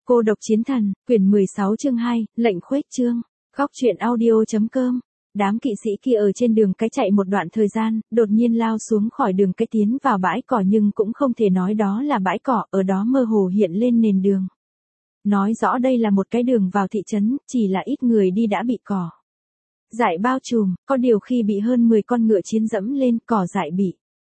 Cô độc chiến thần, quyển 16 chương 2, lệnh khuếch trương. Góc truyện audio.com. Đám kỵ sĩ kia ở trên đường cái chạy một đoạn thời gian, đột nhiên lao xuống khỏi đường cái tiến vào bãi cỏ, nhưng cũng không thể nói đó là bãi cỏ, ở đó mơ hồ hiện lên nền đường. Nói rõ đây là một cái đường vào thị trấn, chỉ là ít người đi đã bị cỏ dại bao trùm, có điều khi bị hơn 10 con ngựa chiến dẫm lên, cỏ dại bị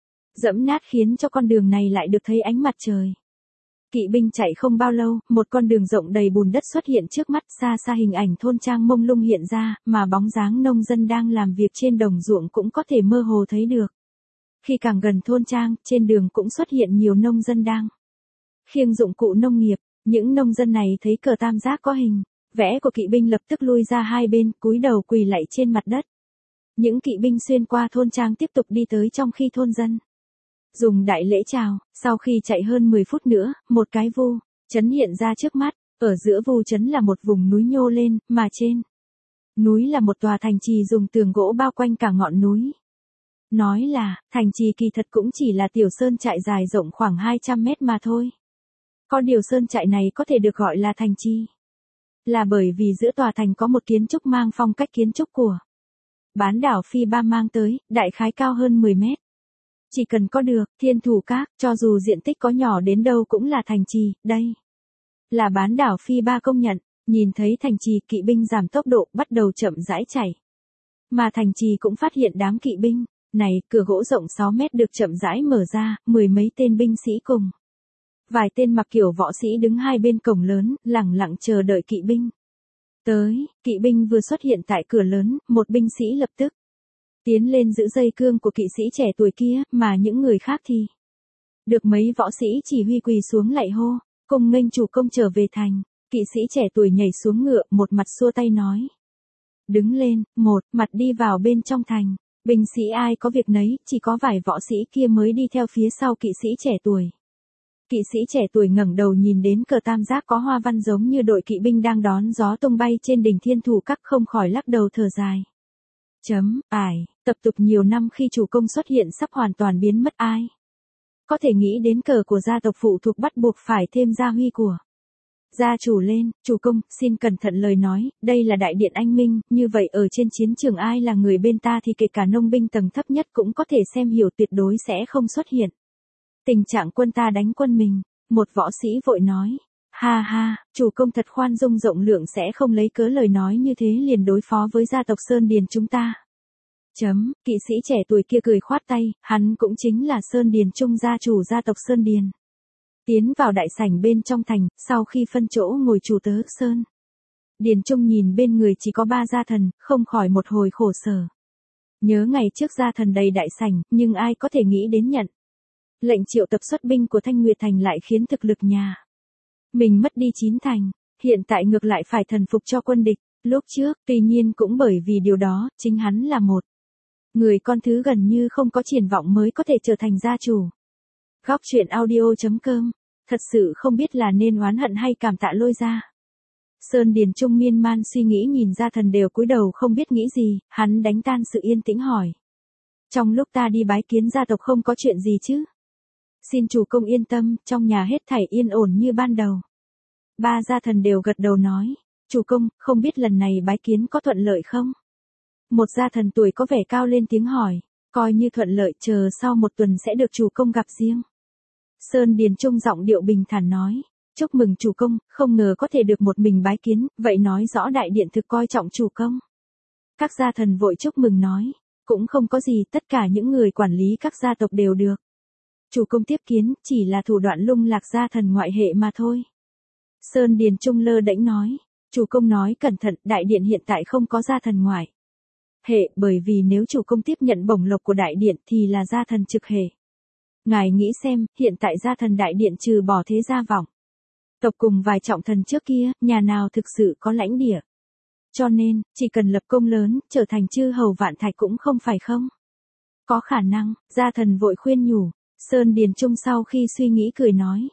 dẫm nát khiến cho con đường này lại được thấy ánh mặt trời. Kỵ binh chạy không bao lâu, một con đường rộng đầy bùn đất xuất hiện trước mắt, xa xa hình ảnh thôn trang mông lung hiện ra, mà bóng dáng nông dân đang làm việc trên đồng ruộng cũng có thể mơ hồ thấy được. Khi càng gần thôn trang, trên đường cũng xuất hiện nhiều nông dân đang khiêng dụng cụ nông nghiệp. Những nông dân này thấy cờ tam giác có hình vẽ của kỵ binh lập tức lui ra hai bên, cúi đầu quỳ lạy trên mặt đất. Những kỵ binh xuyên qua thôn trang tiếp tục đi tới, trong khi thôn dân dùng đại lễ chào. Sau khi chạy hơn 10 phút nữa, một cái vu trấn hiện ra trước mắt. Ở giữa vu trấn là một vùng núi nhô lên, mà trên núi là một tòa thành trì dùng tường gỗ bao quanh cả ngọn núi. Nói là thành trì kỳ thật cũng chỉ là tiểu sơn trại dài rộng khoảng 200 mét mà thôi. Có điều sơn trại này có thể được gọi là thành trì là bởi vì giữa tòa thành có một kiến trúc mang phong cách kiến trúc của bán đảo Phi Ba mang tới, đại khái cao hơn 10 mét. Chỉ cần có được Thiên Thủ Các, cho dù diện tích có nhỏ đến đâu cũng là thành trì. Đây là bán đảo Phi Ba công nhận. Nhìn thấy thành trì, kỵ binh giảm tốc độ, bắt đầu chậm rãi chạy. Mà thành trì cũng phát hiện đám kỵ binh này. Cửa gỗ rộng 6 mét được chậm rãi mở ra, 10 mấy tên binh sĩ cùng vài tên mặc kiểu võ sĩ đứng hai bên cổng lớn, lẳng lặng chờ đợi kỵ binh tới. Kỵ binh vừa xuất hiện tại cửa lớn, một binh sĩ lập tức tiến lên giữ dây cương của kỵ sĩ trẻ tuổi kia, mà những người khác thì được mấy võ sĩ chỉ huy quỳ xuống lạy hô, cùng nghênh chủ công trở về thành. Kỵ sĩ trẻ tuổi nhảy xuống ngựa, một mặt xua tay nói: đứng lên, một mặt đi vào bên trong thành. Binh sĩ ai có việc nấy, chỉ có vài võ sĩ kia mới đi theo phía sau kỵ sĩ trẻ tuổi. Kỵ sĩ trẻ tuổi ngẩng đầu nhìn đến cờ tam giác có hoa văn giống như đội kỵ binh đang đón gió tung bay trên đỉnh Thiên Thủ Các, không khỏi lắc đầu thở dài. Tập tục nhiều năm khi chủ công xuất hiện sắp hoàn toàn biến mất, ai có thể nghĩ đến cờ của gia tộc phụ thuộc bắt buộc phải thêm gia huy của gia chủ lên. Chủ công, xin cẩn thận lời nói, đây là đại điện anh minh, như vậy ở trên chiến trường ai là người bên ta thì kể cả nông binh tầng thấp nhất cũng có thể xem hiểu, tuyệt đối sẽ không xuất hiện tình trạng quân ta đánh quân mình. Một võ sĩ vội nói: ha ha, chủ công thật khoan dung rộng lượng, sẽ không lấy cớ lời nói như thế liền đối phó với gia tộc Sơn Điền chúng ta. Kỵ sĩ trẻ tuổi kia cười khoát tay, hắn cũng chính là Sơn Điền Trung, gia chủ gia tộc Sơn Điền. Tiến vào đại sảnh bên trong thành, sau khi phân chỗ ngồi chủ tớ Sơn Điền Trung nhìn bên người chỉ có 3 gia thần, không khỏi một hồi khổ sở. Nhớ ngày trước gia thần đầy đại sảnh, nhưng ai có thể nghĩ đến nhận lệnh triệu tập xuất binh của Thanh Nguyệt Thành lại khiến thực lực nhà mình mất đi 9 thành, hiện tại ngược lại phải thần phục cho quân địch. Lúc trước, tuy nhiên cũng bởi vì điều đó, chính hắn là một người con thứ gần như không có triển vọng mới có thể trở thành gia chủ. Góc truyện audio.com. Thật sự không biết là nên oán hận hay cảm tạ Lôi gia. Sơn Điền Trung miên man suy nghĩ, nhìn gia thần đều cúi đầu không biết nghĩ gì, hắn đánh tan sự yên tĩnh hỏi: trong lúc ta đi bái kiến gia tộc không có chuyện gì chứ? Xin chủ công yên tâm, trong nhà hết thảy yên ổn như ban đầu. 3 gia thần đều gật đầu nói: chủ công, không biết lần này bái kiến có thuận lợi không? Một gia thần tuổi có vẻ cao lên tiếng hỏi: coi như thuận lợi, chờ sau 1 tuần sẽ được chủ công gặp riêng. Sơn Điền Trung giọng điệu bình thản nói: chúc mừng chủ công, không ngờ có thể được một mình bái kiến, vậy nói rõ đại điện thực coi trọng chủ công. Các gia thần vội chúc mừng nói: cũng không có gì, tất cả những người quản lý các gia tộc đều được chủ công tiếp kiến, chỉ là thủ đoạn lung lạc gia thần ngoại hệ mà thôi. Sơn Điền Trung lơ đễnh nói: chủ công nói cẩn thận, đại điện hiện tại không có gia thần ngoại hệ, bởi vì nếu chủ công tiếp nhận bổng lộc của đại điện thì là gia thần trực hệ. Ngài nghĩ xem, hiện tại gia thần đại điện trừ bỏ Thế Gia Vọng tộc cùng vài trọng thần trước kia, nhà nào thực sự có lãnh địa. Cho nên, chỉ cần lập công lớn, trở thành chư hầu vạn thạch cũng không phải không có khả năng. Gia thần vội khuyên nhủ. Sơn Điền Trung sau khi suy nghĩ cười nói: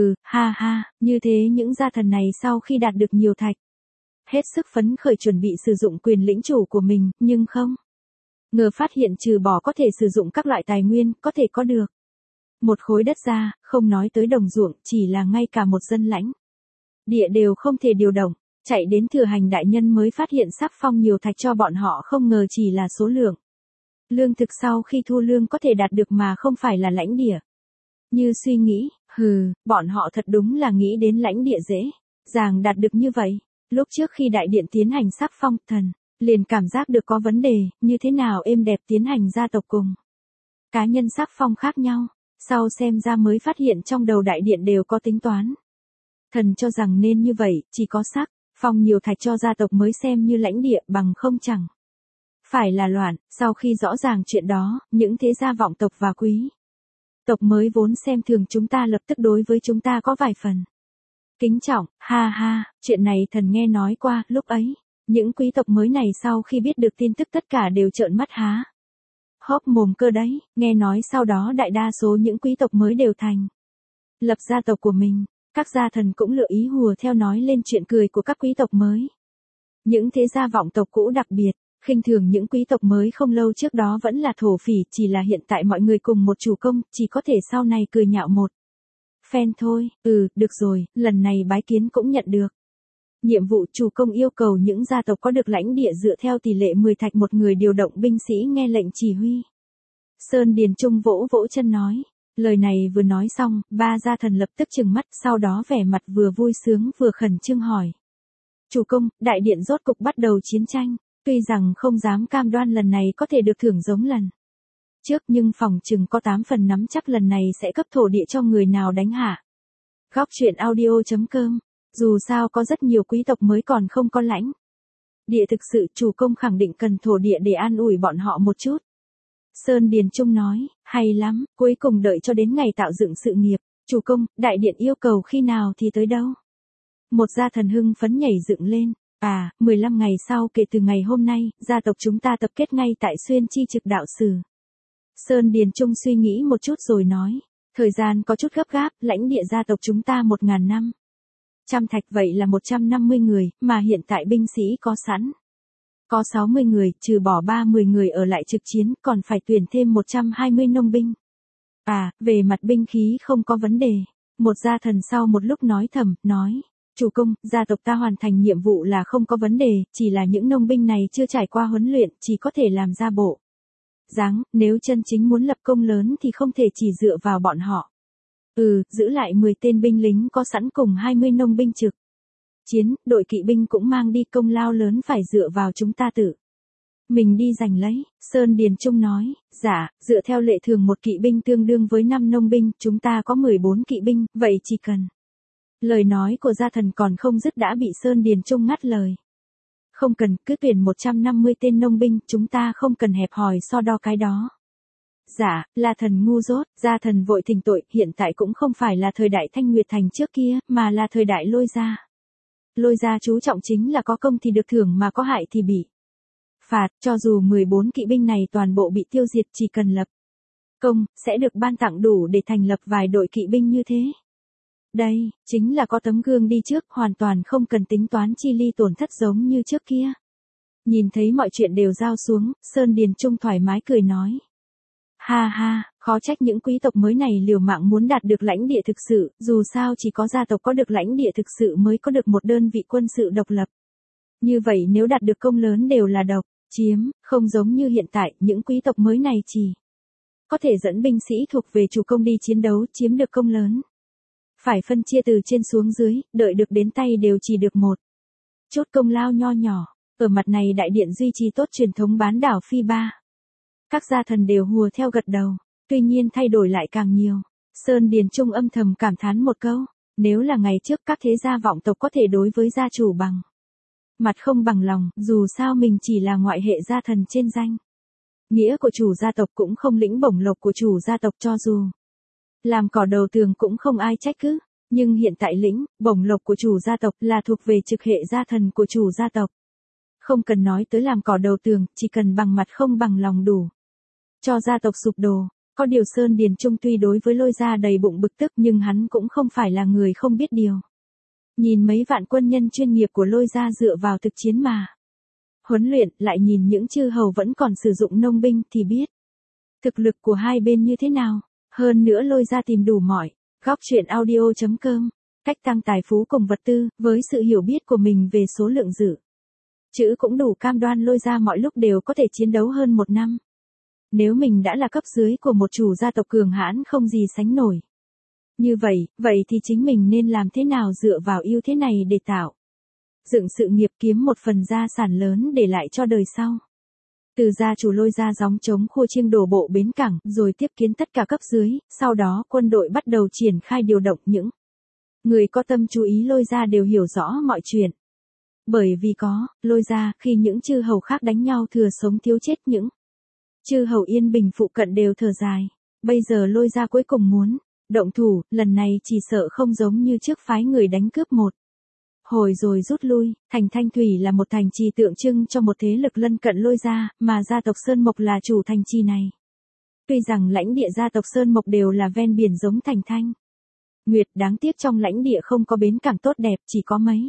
ha ha, như thế những gia thần này sau khi đạt được nhiều thạch, hết sức phấn khởi chuẩn bị sử dụng quyền lĩnh chủ của mình, nhưng không ngờ phát hiện trừ bỏ có thể sử dụng các loại tài nguyên, có thể có được một khối đất ra, không nói tới đồng ruộng, chỉ là ngay cả một dân lãnh Địa đều không thể điều động, chạy đến Thừa Hành đại nhân mới phát hiện sắc phong nhiều thạch cho bọn họ không ngờ chỉ là số lượng. Lương thực sau khi thu lương có thể đạt được mà không phải là lãnh địa. Như suy nghĩ, bọn họ thật đúng là nghĩ đến lãnh địa dễ dàng đạt được như vậy. Lúc trước khi đại điện tiến hành sắc phong, thần liền cảm giác được có vấn đề, như thế nào êm đẹp tiến hành gia tộc cùng cá nhân sắc phong khác nhau. Sau xem ra mới phát hiện trong đầu đại điện đều có tính toán. Thần cho rằng nên như vậy, chỉ có sắc phong nhiều thạch cho gia tộc mới xem như lãnh địa, bằng không chẳng phải là loạn. Sau khi rõ ràng chuyện đó, những thế gia vọng tộc và quý tộc mới vốn xem thường chúng ta lập tức đối với chúng ta có vài phần kính trọng. Ha ha, chuyện này thần nghe nói qua. Lúc ấy, những quý tộc mới này sau khi biết được tin tức tất cả đều trợn mắt há hốc mồm cơ đấy. Nghe nói sau đó đại đa số những quý tộc mới đều thành lập gia tộc của mình. Các gia thần cũng lựa ý hùa theo nói lên chuyện cười của các quý tộc mới. Những thế gia vọng tộc cũ đặc biệt khinh thường những quý tộc mới không lâu trước đó vẫn là thổ phỉ, chỉ là hiện tại mọi người cùng một chủ công, chỉ có thể sau này cười nhạo một phen thôi. Được rồi, lần này bái kiến cũng nhận được nhiệm vụ. Chủ công yêu cầu những gia tộc có được lãnh địa dựa theo tỷ lệ 10 thạch một người điều động binh sĩ nghe lệnh chỉ huy. Sơn Điền Trung vỗ vỗ chân nói. Lời này vừa nói xong, ba gia thần lập tức trừng mắt, sau đó vẻ mặt vừa vui sướng vừa khẩn trương hỏi. Chủ công, đại điện rốt cục bắt đầu chiến tranh. Tuy rằng không dám cam đoan lần này có thể được thưởng giống lần trước, nhưng phòng chừng có 8 phần nắm chắc lần này sẽ cấp thổ địa cho người nào đánh hạ. Góc truyện audio.com. Dù sao có rất nhiều quý tộc mới còn không có lãnh địa thực sự, chủ công khẳng định cần thổ địa để an ủi bọn họ một chút. Sơn Điền Trung nói, hay lắm, cuối cùng đợi cho đến ngày tạo dựng sự nghiệp. Chủ công, đại điện yêu cầu khi nào thì tới đâu? Một gia thần hưng phấn nhảy dựng lên. 15 ngày sau kể từ ngày hôm nay, gia tộc chúng ta tập kết ngay tại Xuyên Chi Trực đạo sử. Sơn Điền Trung suy nghĩ một chút rồi nói, thời gian có chút gấp gáp, lãnh địa gia tộc chúng ta 1.000 năm. Trăm thạch vậy là 150 người, mà hiện tại binh sĩ có sẵn có 60 người, trừ bỏ 30 người ở lại trực chiến, còn phải tuyển thêm 120 nông binh. Về mặt binh khí không có vấn đề. Một gia thần sau một lúc nói thầm, nói, chủ công, gia tộc ta hoàn thành nhiệm vụ là không có vấn đề, chỉ là những nông binh này chưa trải qua huấn luyện, chỉ có thể làm ra bộ dáng, nếu chân chính muốn lập công lớn thì không thể chỉ dựa vào bọn họ. Giữ lại 10 tên binh lính có sẵn cùng 20 nông binh trực chiến, đội kỵ binh cũng mang đi, công lao lớn phải dựa vào chúng ta tự mình đi giành lấy. Sơn Điền Trung nói, dạ, dựa theo lệ thường một kỵ binh tương đương với 5 nông binh, chúng ta có 14 kỵ binh, vậy chỉ cần. Lời nói của gia thần còn không dứt đã bị Sơn Điền Trung ngắt lời. Không cần, cứ tuyển 150 tên nông binh, chúng ta không cần hẹp hòi so đo cái đó. Dạ, là thần ngu dốt. Gia thần vội thỉnh tội, hiện tại cũng không phải là thời đại Thanh Nguyệt Thành trước kia, mà là thời đại Lôi gia. Lôi gia chú trọng chính là có công thì được thưởng mà có hại thì bị phạt. Cho dù 14 kỵ binh này toàn bộ bị tiêu diệt, chỉ cần lập công, sẽ được ban tặng đủ để thành lập vài đội kỵ binh như thế. Đây, chính là có tấm gương đi trước, hoàn toàn không cần tính toán chi ly tổn thất giống như trước kia. Nhìn thấy mọi chuyện đều giao xuống, Sơn Điền Trung thoải mái cười nói. Ha ha, khó trách những quý tộc mới này liều mạng muốn đạt được lãnh địa thực sự, dù sao chỉ có gia tộc có được lãnh địa thực sự mới có được một đơn vị quân sự độc lập. Như vậy nếu đạt được công lớn đều là độc chiếm, không giống như hiện tại, những quý tộc mới này chỉ có thể dẫn binh sĩ thuộc về chủ công đi chiến đấu, chiếm được công lớn. Phải phân chia từ trên xuống dưới, đợi được đến tay đều chỉ được một chút công lao nho nhỏ. Ở mặt này đại điện duy trì tốt truyền thống bán đảo phi ba. Các gia thần đều hùa theo gật đầu, tuy nhiên thay đổi lại càng nhiều. Sơn Điền Trung âm thầm cảm thán một câu, nếu là ngày trước các thế gia vọng tộc có thể đối với gia chủ bằng mặt không bằng lòng, dù sao mình chỉ là ngoại hệ gia thần trên danh nghĩa của chủ gia tộc, cũng không lĩnh bổng lộc của chủ gia tộc, cho dù làm cỏ đầu tường cũng không ai trách cứ. Nhưng hiện tại lĩnh bổng lộc của chủ gia tộc là thuộc về trực hệ gia thần của chủ gia tộc. Không cần nói tới làm cỏ đầu tường, chỉ cần bằng mặt không bằng lòng đủ cho gia tộc sụp đổ. Có điều Sơn Điền Trung tuy đối với Lôi gia đầy bụng bực tức, nhưng hắn cũng không phải là người không biết điều. Nhìn mấy vạn quân nhân chuyên nghiệp của Lôi gia dựa vào thực chiến mà huấn luyện, lại nhìn những chư hầu vẫn còn sử dụng nông binh thì biết thực lực của hai bên như thế nào. Hơn nữa Lôi gia tìm đủ mọi góc truyện audio.com cách tăng tài phú cùng vật tư, với sự hiểu biết của mình về số lượng dự trữ cũng đủ cam đoan Lôi Gia mọi lúc đều có thể chiến đấu hơn 1 năm. Nếu mình đã là cấp dưới của một chủ gia tộc cường hãn không gì sánh nổi. Như vậy thì chính mình nên làm thế nào dựa vào ưu thế này để tạo dựng sự nghiệp, kiếm một phần gia sản lớn để lại cho đời sau. Từ gia chủ Lôi Gia gióng trống khua chiêng đổ bộ bến cảng, rồi tiếp kiến tất cả cấp dưới, sau đó quân đội bắt đầu triển khai điều động. Những người có tâm chú ý Lôi Gia đều hiểu rõ mọi chuyện. Bởi vì có Lôi Gia, khi những chư hầu khác đánh nhau thừa sống thiếu chết, những chư hầu yên bình phụ cận đều thở dài. Bây giờ Lôi Gia cuối cùng muốn động thủ, lần này chỉ sợ không giống như trước phái người đánh cướp một hồi rồi rút lui. Thành Thanh Thủy là một thành trì tượng trưng cho một thế lực lân cận Lôi Gia, mà gia tộc Sơn Mộc là chủ thành trì này. Tuy rằng lãnh địa gia tộc Sơn Mộc đều là ven biển giống thành Thanh Nguyệt, đáng tiếc trong lãnh địa không có bến cảng tốt đẹp, chỉ có mấy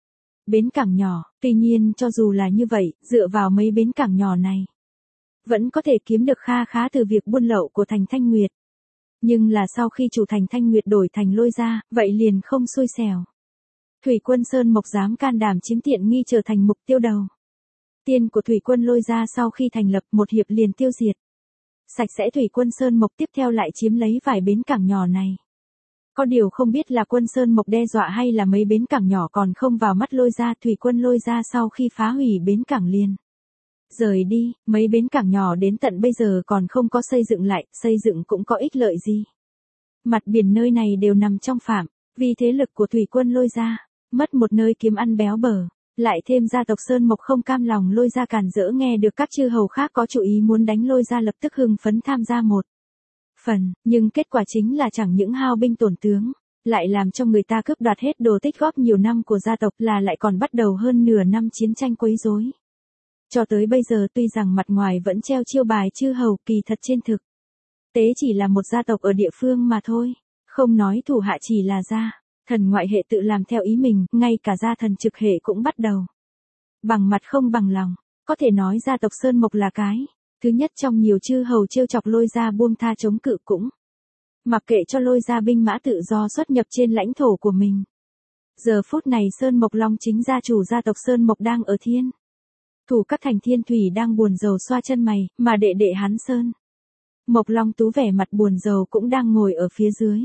bến cảng nhỏ. Tuy nhiên cho dù là như vậy, dựa vào mấy bến cảng nhỏ này, vẫn có thể kiếm được kha khá từ việc buôn lậu của thành Thanh Nguyệt. Nhưng là sau khi chủ thành Thanh Nguyệt đổi thành Lôi Gia, vậy liền không xui xẻo. Thủy quân Sơn Mộc dám can đảm chiếm tiện nghi, trở thành mục tiêu đầu tiên của thủy quân Lôi Gia. Sau khi thành lập, một hiệp liền tiêu diệt sạch sẽ thủy quân Sơn Mộc, tiếp theo lại chiếm lấy vài bến cảng nhỏ này. Có điều không biết là quân Sơn Mộc đe dọa hay là mấy bến cảng nhỏ còn không vào mắt Lôi Gia. Thủy quân Lôi Gia sau khi phá hủy bến cảng liền rời đi, mấy bến cảng nhỏ đến tận bây giờ còn không có xây dựng lại, xây dựng cũng có ích lợi gì. Mặt biển nơi này đều nằm trong phạm vi thế lực của thủy quân Lôi Gia, mất một nơi kiếm ăn béo bở. Lại thêm gia tộc Sơn Mộc không cam lòng Lôi Gia cản rỡ, nghe được các chư hầu khác có chủ ý muốn đánh Lôi Gia lập tức hưng phấn tham gia một phần, nhưng kết quả chính là chẳng những hao binh tổn tướng, lại làm cho người ta cướp đoạt hết đồ tích góp nhiều năm của gia tộc, là lại còn bắt đầu hơn nửa năm chiến tranh quấy rối. Cho tới bây giờ tuy rằng mặt ngoài vẫn treo chiêu bài chư hầu, kỳ thật trên thực tế chỉ là một gia tộc ở địa phương mà thôi. Không nói thủ hạ chỉ là gia thần ngoại hệ tự làm theo ý mình, ngay cả gia thần trực hệ cũng bắt đầu bằng mặt không bằng lòng. Có thể nói gia tộc Sơn Mộc là cái thứ nhất trong nhiều chư hầu trêu chọc Lôi Gia buông tha chống cự, cũng mặc kệ cho Lôi Gia binh mã tự do xuất nhập trên lãnh thổ của mình. Giờ phút này Sơn Mộc Long chính gia chủ gia tộc Sơn Mộc đang ở thiên thủ các thành Thiên Thủy đang buồn rầu xoa chân mày, mà đệ đệ hắn Sơn Mộc Long Tú vẻ mặt buồn rầu cũng đang ngồi ở phía dưới.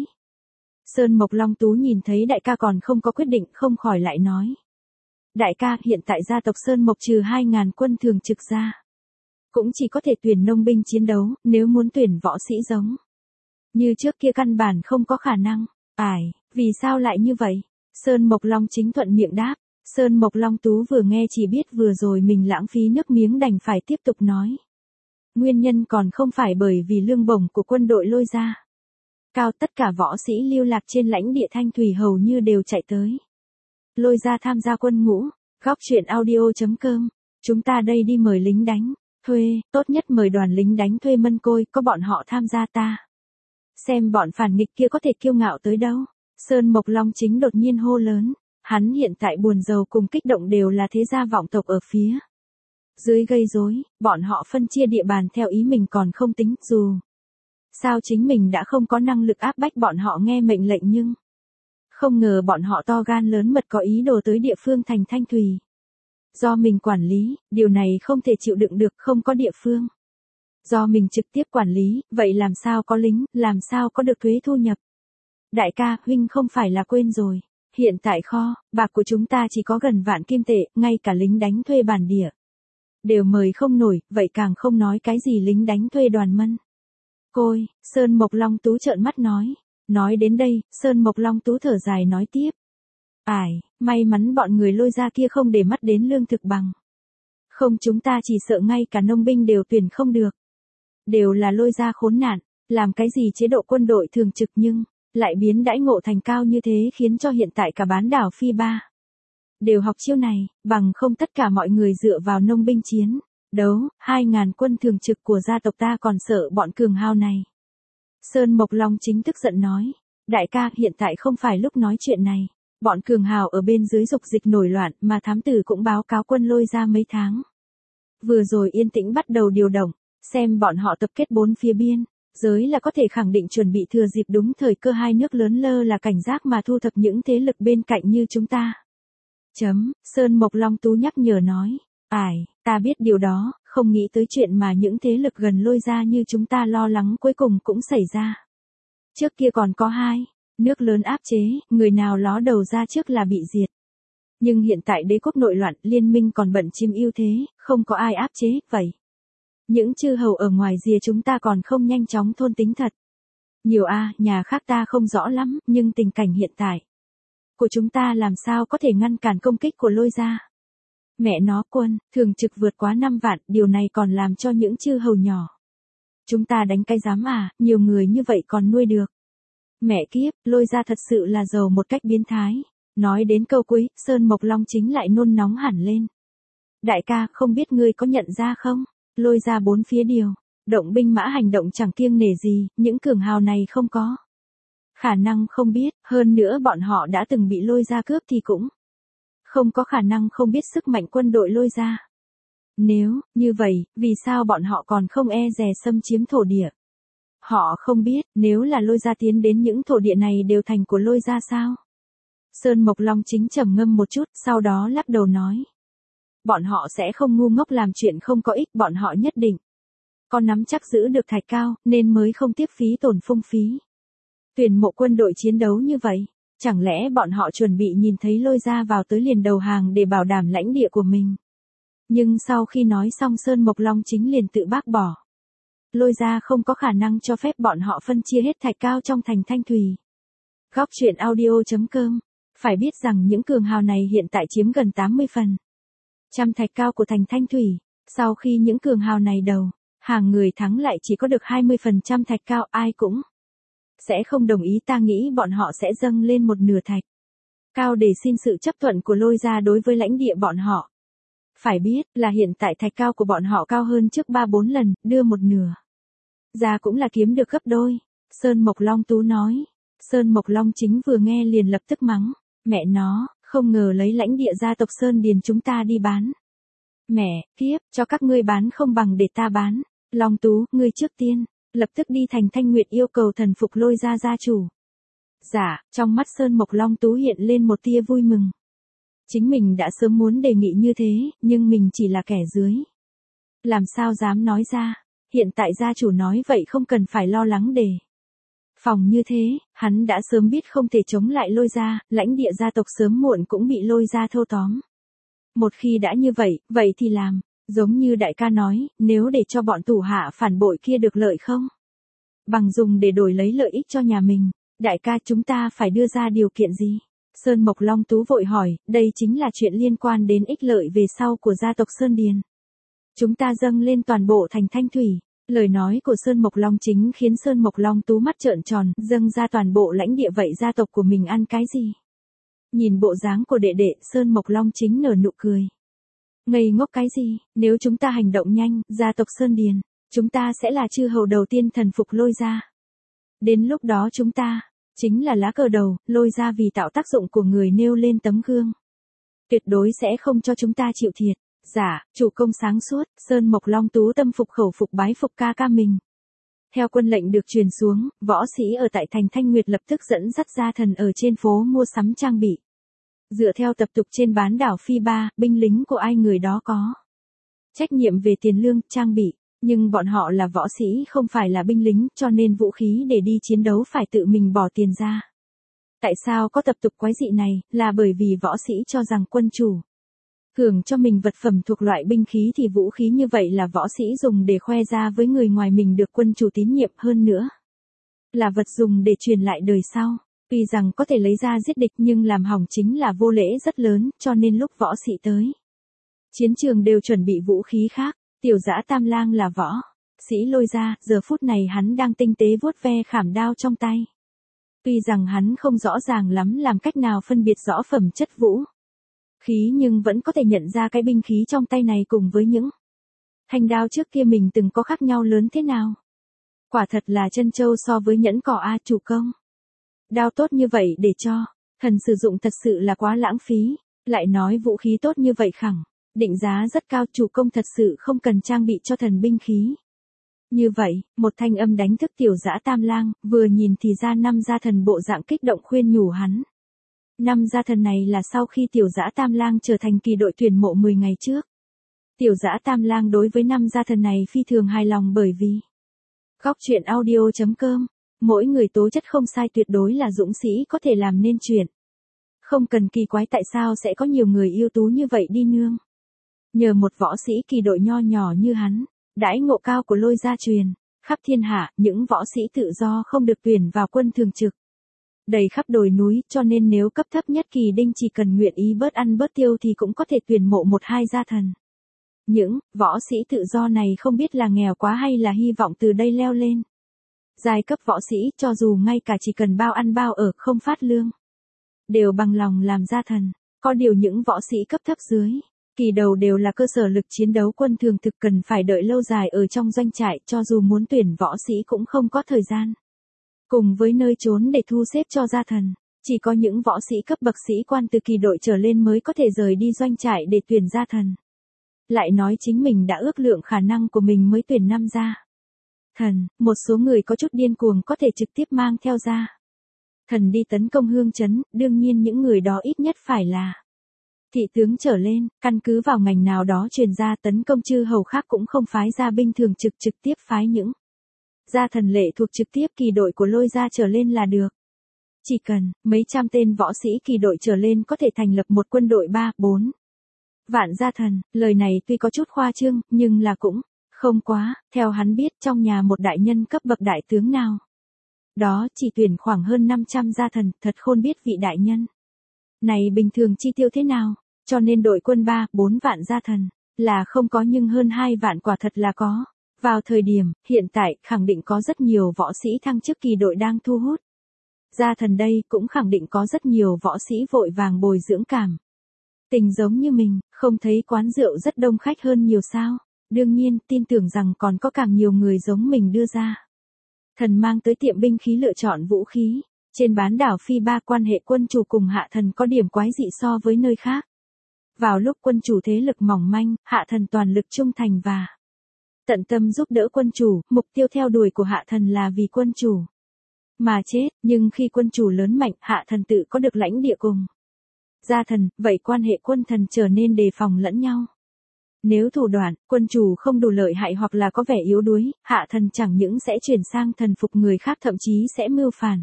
Sơn Mộc Long Tú nhìn thấy đại ca còn không có quyết định, không khỏi lại nói: đại ca, hiện tại gia tộc Sơn Mộc trừ 2.000 quân thường trực ra, cũng chỉ có thể tuyển nông binh chiến đấu, nếu muốn tuyển võ sĩ giống như trước kia căn bản không có khả năng. Vì sao lại như vậy? Sơn Mộc Long chính thuận miệng đáp. Sơn Mộc Long Tú vừa nghe chỉ biết vừa rồi mình lãng phí nước miếng, đành phải tiếp tục nói. Nguyên nhân còn không phải bởi vì lương bổng của quân đội Lôi Gia cao, tất cả võ sĩ lưu lạc trên lãnh địa Thanh Thủy hầu như đều chạy tới Lôi Gia tham gia quân ngũ. Góc truyện audio.com, chúng ta đây đi mời lính đánh thuê, tốt nhất mời đoàn lính đánh thuê Mân Côi, có bọn họ tham gia ta xem bọn phản nghịch kia có thể kiêu ngạo tới đâu. Sơn Mộc Long chính đột nhiên hô lớn. Hắn hiện tại buồn rầu cùng kích động đều là thế gia vọng tộc ở phía dưới gây rối, bọn họ phân chia địa bàn theo ý mình còn không tính, dù sao chính mình đã không có năng lực áp bách bọn họ nghe mệnh lệnh, nhưng không ngờ bọn họ to gan lớn mật có ý đồ tới địa phương thành Thanh Thủy do mình quản lý, điều này không thể chịu đựng được. Không có địa phương do mình trực tiếp quản lý, vậy làm sao có lính, làm sao có được thuế thu nhập? Đại ca, huynh không phải là quên rồi, hiện tại kho bạc của chúng ta chỉ có gần vạn kim tệ, ngay cả lính đánh thuê bản địa đều mời không nổi, vậy càng không nói cái gì lính đánh thuê đoàn Mân Côi. Sơn Mộc Long Tú trợn mắt nói. Nói đến đây, Sơn Mộc Long Tú thở dài nói tiếp. May mắn bọn người Lôi Gia kia không để mắt đến lương thực, bằng không chúng ta chỉ sợ ngay cả nông binh đều tuyển không được. Đều là Lôi Gia khốn nạn, làm cái gì chế độ quân đội thường trực nhưng lại biến đãi ngộ thành cao như thế, khiến cho hiện tại cả bán đảo Phi Ba đều học chiêu này, bằng không tất cả mọi người dựa vào nông binh chiến đấu, 2.000 quân thường trực của gia tộc ta còn sợ bọn cường hao này. Sơn Mộc Long chính tức giận nói. Đại ca, hiện tại không phải lúc nói chuyện này. Bọn cường hào ở bên dưới dục dịch nổi loạn, mà thám tử cũng báo cáo quân Lôi Gia mấy tháng vừa rồi yên tĩnh bắt đầu điều động, xem bọn họ tập kết bốn phía biên Giới là có thể khẳng định chuẩn bị thừa dịp đúng thời cơ hai nước lớn lơ là cảnh giác mà thu thập những thế lực bên cạnh như chúng ta. Sơn Mộc Long Tú nhắc nhở nói. Ta biết điều đó, không nghĩ tới chuyện mà những thế lực gần Lôi Gia như chúng ta lo lắng cuối cùng cũng xảy ra. Trước kia còn có hai nước lớn áp chế, người nào ló đầu ra trước là bị diệt. Nhưng hiện tại đế quốc nội loạn, liên minh còn bận chiếm ưu thế, không có ai áp chế, vậy. Những chư hầu ở ngoài rìa chúng ta còn không nhanh chóng thôn tính thật. Nhiều nhà khác ta không rõ lắm, nhưng tình cảnh hiện tại của chúng ta làm sao có thể ngăn cản công kích của Lôi Gia. Mẹ nó quân, thường trực vượt quá 5 vạn, điều này còn làm cho những chư hầu nhỏ. Chúng ta đánh cái dám nhiều người như vậy còn nuôi được. Mẹ kiếp, Lôi Gia thật sự là giàu một cách biến thái. Nói đến câu cuối, Sơn Mộc Long Chính lại nôn nóng hẳn lên. Đại ca, không biết ngươi có nhận ra không? Lôi Gia bốn phía điều động binh mã hành động chẳng kiêng nể gì, những cường hào này không có khả năng không biết, hơn nữa bọn họ đã từng bị Lôi Gia cướp thì cũng không có khả năng không biết sức mạnh quân đội Lôi Gia. Nếu như vậy, vì sao bọn họ còn không e dè xâm chiếm thổ địa? Họ không biết, nếu là Lôi Gia tiến đến những thổ địa này đều thành của Lôi Gia sao? Sơn Mộc Long Chính trầm ngâm một chút, sau đó lắc đầu nói. Bọn họ sẽ không ngu ngốc làm chuyện không có ích, bọn họ nhất định có nắm chắc giữ được Thạch Cao, nên mới không tiếc phí tổn phung phí tuyển mộ quân đội chiến đấu như vậy. Chẳng lẽ bọn họ chuẩn bị nhìn thấy Lôi Gia vào tới liền đầu hàng để bảo đảm lãnh địa của mình? Nhưng sau khi nói xong Sơn Mộc Long Chính liền tự bác bỏ. Lôi Gia không có khả năng cho phép bọn họ phân chia hết Thạch Cao trong thành Thanh Thủy. Góc truyện audio.com. Phải biết rằng những cường hào này hiện tại chiếm gần 80% Thạch Cao của thành Thanh Thủy. Sau khi những cường hào này đầu hàng người thắng lại chỉ có được 20% Thạch Cao, ai cũng sẽ không đồng ý. Ta nghĩ bọn họ sẽ dâng lên một nửa Thạch Cao để xin sự chấp thuận của Lôi Gia đối với lãnh địa bọn họ. Phải biết là hiện tại Thạch Cao của bọn họ cao hơn trước 3-4 lần, đưa một nửa ra cũng là kiếm được gấp đôi. Sơn Mộc Long Tú nói. Sơn Mộc Long Chính vừa nghe liền lập tức mắng. Mẹ nó, không ngờ lấy lãnh địa gia tộc Sơn Điền chúng ta đi bán. Mẹ, kiếp, cho các ngươi bán không bằng để ta bán. Long Tú, ngươi trước tiên, lập tức đi thành Thanh Nguyệt yêu cầu thần phục Lôi Gia gia chủ. Dạ, trong mắt Sơn Mộc Long Tú hiện lên một tia vui mừng. Chính mình đã sớm muốn đề nghị như thế, nhưng mình chỉ là kẻ dưới. Làm sao dám nói ra, hiện tại gia chủ nói vậy không cần phải lo lắng để phòng như thế, hắn đã sớm biết không thể chống lại Lôi Gia, lãnh địa gia tộc sớm muộn cũng bị Lôi Gia thâu tóm. Một khi đã như vậy thì làm, giống như đại ca nói, nếu để cho bọn thủ hạ phản bội kia được lợi không? Bằng dùng để đổi lấy lợi ích cho nhà mình, đại ca chúng ta phải đưa ra điều kiện gì? Sơn Mộc Long Tú vội hỏi, đây chính là chuyện liên quan đến ích lợi về sau của gia tộc Sơn Điền. Chúng ta dâng lên toàn bộ thành Thanh Thủy. Lời nói của Sơn Mộc Long Chính khiến Sơn Mộc Long Tú mắt trợn tròn, dâng ra toàn bộ lãnh địa vậy gia tộc của mình ăn cái gì? Nhìn bộ dáng của đệ đệ, Sơn Mộc Long Chính nở nụ cười. Ngây ngốc cái gì, nếu chúng ta hành động nhanh, gia tộc Sơn Điền, chúng ta sẽ là chư hầu đầu tiên thần phục Lôi Gia. Đến lúc đó chúng ta chính là lá cờ đầu, Lôi Gia vì tạo tác dụng của người nêu lên tấm gương. Tuyệt đối sẽ không cho chúng ta chịu thiệt. Dạ, chủ công sáng suốt, Sơn Mộc Long Tú tâm phục khẩu phục bái phục ca ca mình. Theo quân lệnh được truyền xuống, võ sĩ ở tại thành Thanh Nguyệt lập tức dẫn dắt gia thần ở trên phố mua sắm trang bị. Dựa theo tập tục trên bán đảo Phi Ba, binh lính của ai người đó có trách nhiệm về tiền lương, trang bị, nhưng bọn họ là võ sĩ không phải là binh lính, cho nên vũ khí để đi chiến đấu phải tự mình bỏ tiền ra. Tại sao có tập tục quái dị này, là bởi vì võ sĩ cho rằng quân chủ thưởng cho mình vật phẩm thuộc loại binh khí thì vũ khí như vậy là võ sĩ dùng để khoe ra với người ngoài mình được quân chủ tín nhiệm, hơn nữa là vật dùng để truyền lại đời sau. Tuy rằng có thể lấy ra giết địch nhưng làm hỏng chính là vô lễ rất lớn, cho nên lúc võ sĩ tới chiến trường đều chuẩn bị vũ khí khác. Tiểu Dã Tam Lang là võ sĩ Lôi Gia, giờ phút này hắn đang tinh tế vuốt ve khảm đao trong tay. Tuy rằng hắn không rõ ràng lắm làm cách nào phân biệt rõ phẩm chất vũ khí nhưng vẫn có thể nhận ra cái binh khí trong tay này cùng với những thanh đao trước kia mình từng có khác nhau lớn thế nào. Quả thật là chân châu so với nhẫn cỏ chủ công. Đao tốt như vậy để cho thần sử dụng thật sự là quá lãng phí, lại nói vũ khí tốt như vậy khẳng định giá rất cao, chủ công thật sự không cần trang bị cho thần binh khí. Như vậy, một thanh âm đánh thức Tiểu Dã Tam Lang, vừa nhìn thì ra năm gia thần bộ dạng kích động khuyên nhủ hắn. Năm gia thần này là sau khi Tiểu Dã Tam Lang trở thành kỳ đội tuyển mộ 10 ngày trước. Tiểu Dã Tam Lang đối với năm gia thần này phi thường hài lòng bởi vì Góc truyện audio.com, mỗi người tố chất không sai tuyệt đối là dũng sĩ có thể làm nên chuyện. Không cần kỳ quái tại sao sẽ có nhiều người ưu tú như vậy đi nương. Nhờ một võ sĩ kỳ đội nho nhỏ như hắn, đãi ngộ cao của Lôi gia truyền, khắp thiên hạ, những võ sĩ tự do không được tuyển vào quân thường trực. Đầy khắp đồi núi, cho nên nếu cấp thấp nhất kỳ đinh chỉ cần nguyện ý bớt ăn bớt tiêu thì cũng có thể tuyển mộ một hai gia thần. Những võ sĩ tự do này không biết là nghèo quá hay là hy vọng từ đây leo lên. Giai cấp võ sĩ cho dù ngay cả chỉ cần bao ăn bao ở không phát lương, đều bằng lòng làm gia thần. Có điều những võ sĩ cấp thấp dưới, kỳ đầu đều là cơ sở lực chiến đấu quân thường thực cần phải đợi lâu dài ở trong doanh trại cho dù muốn tuyển võ sĩ cũng không có thời gian. Cùng với nơi trốn để thu xếp cho gia thần, chỉ có những võ sĩ cấp bậc sĩ quan từ kỳ đội trở lên mới có thể rời đi doanh trại để tuyển gia thần. Lại nói chính mình đã ước lượng khả năng của mình mới tuyển 5 gia thần, một số người có chút điên cuồng có thể trực tiếp mang theo gia thần đi tấn công Hương Trấn, đương nhiên những người đó ít nhất phải là thị tướng trở lên, căn cứ vào ngành nào đó truyền ra tấn công chư hầu khác cũng không phái ra binh thường trực tiếp phái những gia thần lệ thuộc trực tiếp kỳ đội của Lôi gia trở lên là được. Chỉ cần mấy trăm tên võ sĩ kỳ đội trở lên có thể thành lập một quân đội 3-4 vạn gia thần, lời này tuy có chút khoa trương, nhưng là cũng không quá, theo hắn biết trong nhà một đại nhân cấp bậc đại tướng nào. Đó chỉ tuyển khoảng hơn 500 gia thần, thật khôn biết vị đại nhân này bình thường chi tiêu thế nào, cho nên đội quân 3-4 vạn gia thần là không có nhưng hơn 2 vạn quả thật là có. Vào thời điểm, hiện tại, khẳng định có rất nhiều võ sĩ thăng chức kỳ đội đang thu hút. Gia thần đây cũng khẳng định có rất nhiều võ sĩ vội vàng bồi dưỡng cảm tình giống như mình, không thấy quán rượu rất đông khách hơn nhiều sao. Đương nhiên, tin tưởng rằng còn có càng nhiều người giống mình đưa ra thần mang tới tiệm binh khí lựa chọn vũ khí. Trên bán đảo Phi Ba quan hệ quân chủ cùng hạ thần có điểm quái dị so với nơi khác. Vào lúc quân chủ thế lực mỏng manh, hạ thần toàn lực trung thành và tận tâm giúp đỡ quân chủ, mục tiêu theo đuổi của hạ thần là vì quân chủ mà chết, nhưng khi quân chủ lớn mạnh, hạ thần tự có được lãnh địa cùng gia thần, vậy quan hệ quân thần trở nên đề phòng lẫn nhau. Nếu thủ đoạn, quân chủ không đủ lợi hại hoặc là có vẻ yếu đuối, hạ thần chẳng những sẽ chuyển sang thần phục người khác thậm chí sẽ mưu phản.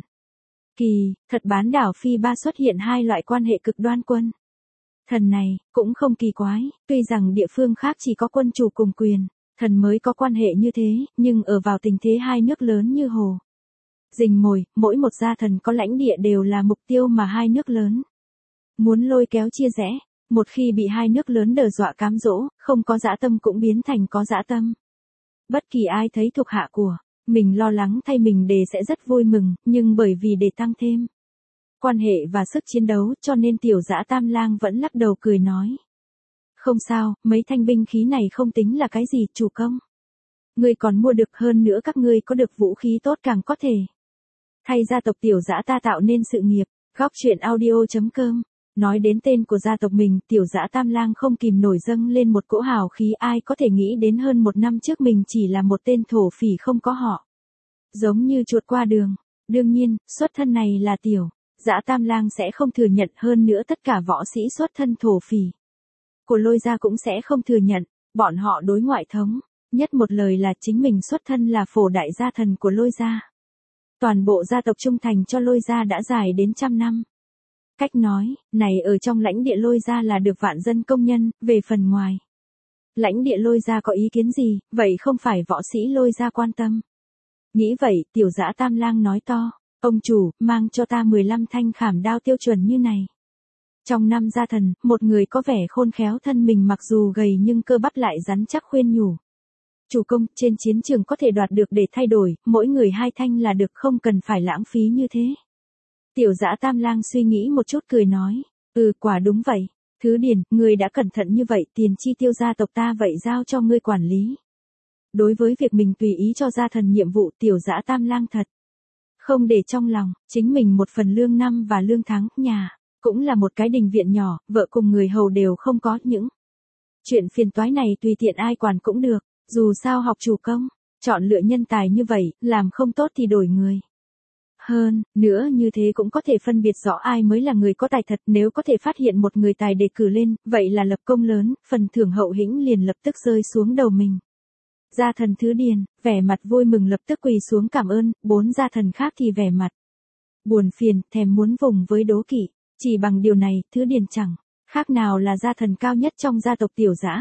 Kỳ, thật bán đảo Phi Ba xuất hiện hai loại quan hệ cực đoan quân thần này, cũng không kỳ quái, tuy rằng địa phương khác chỉ có quân chủ cùng quyền thần mới có quan hệ như thế, nhưng ở vào tình thế hai nước lớn như Hồ Dình Mồi, mỗi một gia thần có lãnh địa đều là mục tiêu mà hai nước lớn muốn lôi kéo chia rẽ. Một khi bị hai nước lớn đe dọa cám dỗ, không có dã tâm cũng biến thành có dã tâm. Bất kỳ ai thấy thuộc hạ của mình lo lắng thay mình đề sẽ rất vui mừng, nhưng bởi vì để tăng thêm quan hệ và sức chiến đấu cho nên Tiểu Dã Tam Lang vẫn lắc đầu cười nói. Không sao, mấy thanh binh khí này không tính là cái gì, chủ công. Ngươi còn mua được, hơn nữa các ngươi có được vũ khí tốt càng có thể thay gia tộc Tiểu Dã ta tạo nên sự nghiệp. Góc truyện audio.com. Nói đến tên của gia tộc mình, Tiểu Dã Tam Lang không kìm nổi dâng lên một cỗ hào khí, ai có thể nghĩ đến hơn một năm trước mình chỉ là một tên thổ phỉ không có họ. Giống như chuột qua đường. Đương nhiên, xuất thân này là Tiểu Dã Tam Lang sẽ không thừa nhận, hơn nữa tất cả võ sĩ xuất thân thổ phỉ của Lôi gia cũng sẽ không thừa nhận, bọn họ đối ngoại thống nhất một lời là chính mình xuất thân là phổ đại gia thần của Lôi gia. Toàn bộ gia tộc trung thành cho Lôi gia đã dài đến 100 năm. Cách nói, này ở trong lãnh địa Lôi gia là được vạn dân công nhân, về phần ngoài lãnh địa Lôi gia có ý kiến gì, vậy không phải võ sĩ Lôi gia quan tâm. Nghĩ vậy, Tiểu Dã Tam Lang nói to, ông chủ, mang cho ta 15 thanh khảm đao tiêu chuẩn như này. Trong năm gia thần, một người có vẻ khôn khéo thân mình mặc dù gầy nhưng cơ bắp lại rắn chắc khuyên nhủ. Chủ công, trên chiến trường có thể đoạt được để thay đổi, mỗi người 2 thanh là được, không cần phải lãng phí như thế. Tiểu Dã Tam Lang suy nghĩ một chút cười nói, quả đúng vậy. Thứ Điền, ngươi đã cẩn thận như vậy, tiền chi tiêu gia tộc ta vậy giao cho ngươi quản lý. Đối với việc mình tùy ý cho gia thần nhiệm vụ, Tiểu Dã Tam Lang thật không để trong lòng, chính mình một phần lương năm và lương tháng, nhà cũng là một cái đình viện nhỏ, vợ cùng người hầu đều không có, những chuyện phiền toái này tùy tiện ai quản cũng được, dù sao học chủ công chọn lựa nhân tài như vậy, làm không tốt thì đổi người. Hơn nữa như thế cũng có thể phân biệt rõ ai mới là người có tài thật, nếu có thể phát hiện một người tài đề cử lên, vậy là lập công lớn, phần thưởng hậu hĩnh liền lập tức rơi xuống đầu mình. Gia thần Thứ Điền, vẻ mặt vui mừng lập tức quỳ xuống cảm ơn, 4 gia thần khác thì vẻ mặt buồn phiền, thèm muốn vùng với đố kỵ, chỉ bằng điều này, Thứ Điền chẳng khác nào là gia thần cao nhất trong gia tộc Tiểu Dã.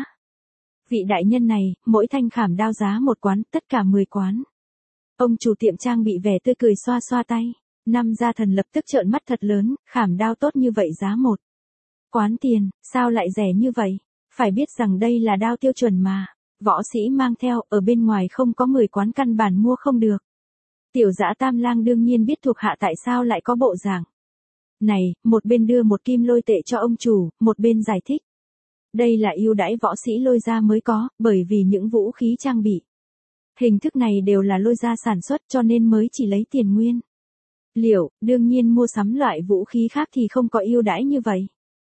Vị đại nhân này, mỗi thanh khảm đao giá 1 quán, tất cả 10 quán. Ông chủ tiệm trang bị vẻ tươi cười xoa xoa tay. 5 gia thần lập tức trợn mắt thật lớn, khảm đao tốt như vậy giá 1 quán tiền, sao lại rẻ như vậy? Phải biết rằng đây là đao tiêu chuẩn mà. Võ sĩ mang theo, ở bên ngoài không có 10 quán căn bản mua không được. Tiểu Dã Tam Lang đương nhiên biết thuộc hạ tại sao lại có bộ dạng này, một bên đưa 1 kim lôi tệ cho ông chủ, một bên giải thích. Đây là ưu đãi võ sĩ Lôi Gia mới có, bởi vì những vũ khí trang bị hình thức này đều là Lôi Gia sản xuất cho nên mới chỉ lấy tiền nguyên liệu, đương nhiên mua sắm loại vũ khí khác thì không có ưu đãi như vậy.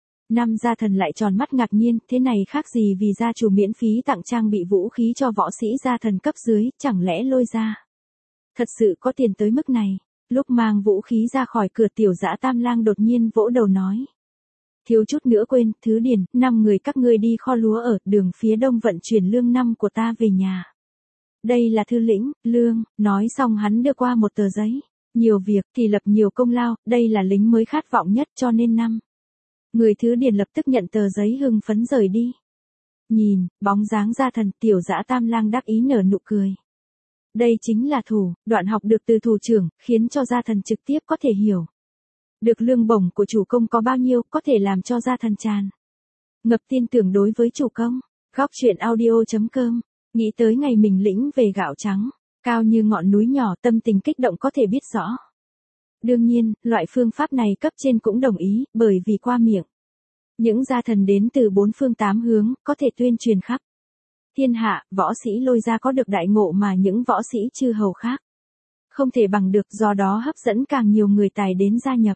5 gia thần lại tròn mắt ngạc nhiên, thế này khác gì vì gia chủ miễn phí tặng trang bị vũ khí cho võ sĩ gia thần cấp dưới, chẳng lẽ Lôi Gia thật sự có tiền tới mức này? Lúc mang vũ khí ra khỏi cửa, Tiểu Dã Tam Lang đột nhiên vỗ đầu nói. Thiếu chút nữa quên, Thứ Điền, 5 người các ngươi đi kho lúa ở đường phía đông vận chuyển lương năm của ta về nhà. Đây là thư lĩnh, lương, nói xong hắn đưa qua một tờ giấy. Nhiều việc thì lập nhiều công lao, đây là lính mới khát vọng nhất cho nên 5 người Thứ Điền lập tức nhận tờ giấy hưng phấn rời đi. Nhìn, bóng dáng gia thần, Tiểu Dã Tam Lang đắc ý nở nụ cười. Đây chính là thủ đoạn học được từ thủ trưởng, khiến cho gia thần trực tiếp có thể hiểu được lương bổng của chủ công có bao nhiêu, có thể làm cho gia thần tràn ngập tin tưởng đối với chủ công. Góc truyện audio.com, nghĩ tới ngày mình lĩnh về gạo trắng, cao như ngọn núi nhỏ, tâm tình kích động có thể biết rõ. Đương nhiên, loại phương pháp này cấp trên cũng đồng ý, bởi vì qua miệng những gia thần đến từ 4 phương 8 hướng, có thể tuyên truyền khắp thiên hạ, võ sĩ Lôi Gia có được đại ngộ mà những võ sĩ chư hầu khác không thể bằng được, do đó hấp dẫn càng nhiều người tài đến gia nhập.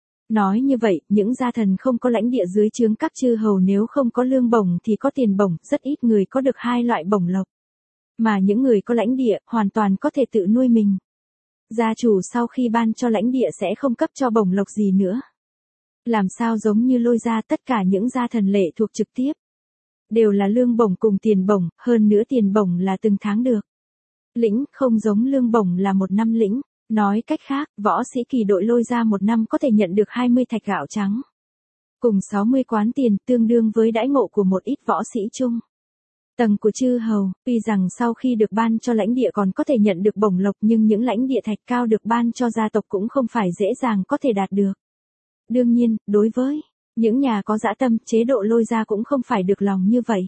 Nói như vậy, những gia thần không có lãnh địa dưới trướng các chư hầu nếu không có lương bổng thì có tiền bổng, rất ít người có được 2 loại bổng lộc. Mà những người có lãnh địa, hoàn toàn có thể tự nuôi mình. Gia chủ sau khi ban cho lãnh địa sẽ không cấp cho bổng lộc gì nữa. Làm sao giống như Lôi Gia, tất cả những gia thần lệ thuộc trực tiếp đều là lương bổng cùng tiền bổng, hơn nữa tiền bổng là từng tháng được lĩnh, không giống lương bổng là 1 năm lĩnh. Nói cách khác, võ sĩ kỳ đội Lôi Gia 1 năm có thể nhận được 20 thạch gạo trắng cùng 60 quán tiền, tương đương với đãi ngộ của một ít võ sĩ trung tầng của chư hầu. Tuy rằng sau khi được ban cho lãnh địa còn có thể nhận được bổng lộc, nhưng những lãnh địa thạch cao được ban cho gia tộc cũng không phải dễ dàng có thể đạt được. Đương nhiên, đối với những nhà có dã tâm, chế độ Lôi Gia cũng không phải được lòng như vậy.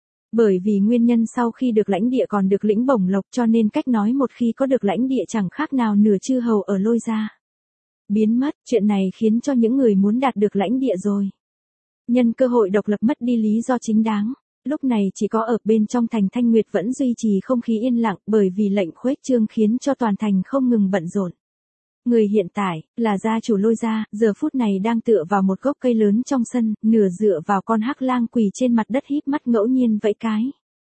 Bởi vì nguyên nhân sau khi được lãnh địa còn được lĩnh bổng lộc, cho nên cách nói một khi có được lãnh địa chẳng khác nào nửa chư hầu ở Lôi Gia biến mất. Chuyện này khiến cho những người muốn đạt được lãnh địa rồi nhân cơ hội độc lập mất đi lý do chính đáng. Lúc này chỉ có ở bên trong thành Thanh Nguyệt vẫn duy trì không khí yên lặng, bởi vì lệnh khuếch trương khiến cho toàn thành không ngừng bận rộn. Người hiện tại là gia chủ Lôi Gia, giờ phút này đang tựa vào một gốc cây lớn trong sân, nửa dựa vào con hắc lang quỳ trên mặt đất híp mắt ngẫu nhiên vẫy cái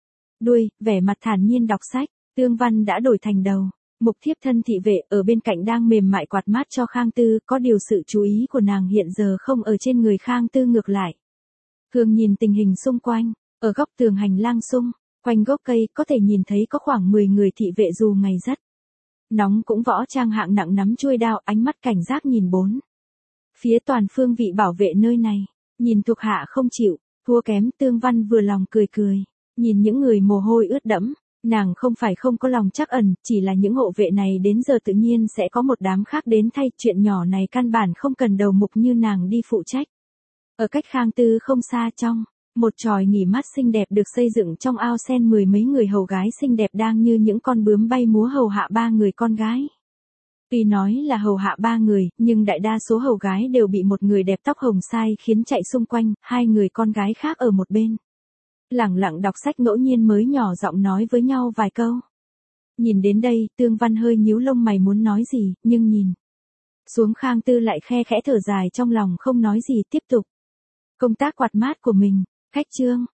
đuôi, vẻ mặt thản nhiên đọc sách. Tương Văn đã đổi thành đầu mục thiếp thân thị vệ ở bên cạnh đang mềm mại quạt mát cho Khang Tư, có điều sự chú ý của nàng hiện giờ không ở trên người Khang Tư, ngược lại thường nhìn tình hình xung quanh. Ở góc tường hành lang xung quanh gốc cây có thể nhìn thấy có khoảng 10 người thị vệ, dù ngày rất nóng cũng võ trang hạng nặng, nắm chuôi đao, ánh mắt cảnh giác nhìn 4 phía toàn phương vị bảo vệ nơi này. Nhìn thuộc hạ không chịu thua kém, Tương Văn vừa lòng cười cười. Nhìn những người mồ hôi ướt đẫm, nàng không phải không có lòng trắc ẩn, chỉ là những hộ vệ này đến giờ tự nhiên sẽ có một đám khác đến thay, chuyện nhỏ này căn bản không cần đầu mục như nàng đi phụ trách. Ở cách Khang Tư không xa, trong một chòi nghỉ mát xinh đẹp được xây dựng trong ao sen, 10 mấy người hầu gái xinh đẹp đang như những con bướm bay múa hầu hạ 3 người con gái. Tuy nói là hầu hạ 3 người, nhưng đại đa số hầu gái đều bị một người đẹp tóc hồng sai khiến chạy xung quanh, 2 người con gái khác ở một bên lẳng lặng đọc sách, ngẫu nhiên mới nhỏ giọng nói với nhau vài câu. Nhìn đến đây, Tương Văn hơi nhíu lông mày muốn nói gì, nhưng nhìn xuống Khang Tư lại khe khẽ thở dài trong lòng, không nói gì, tiếp tục công tác quạt mát của mình. Khách trương,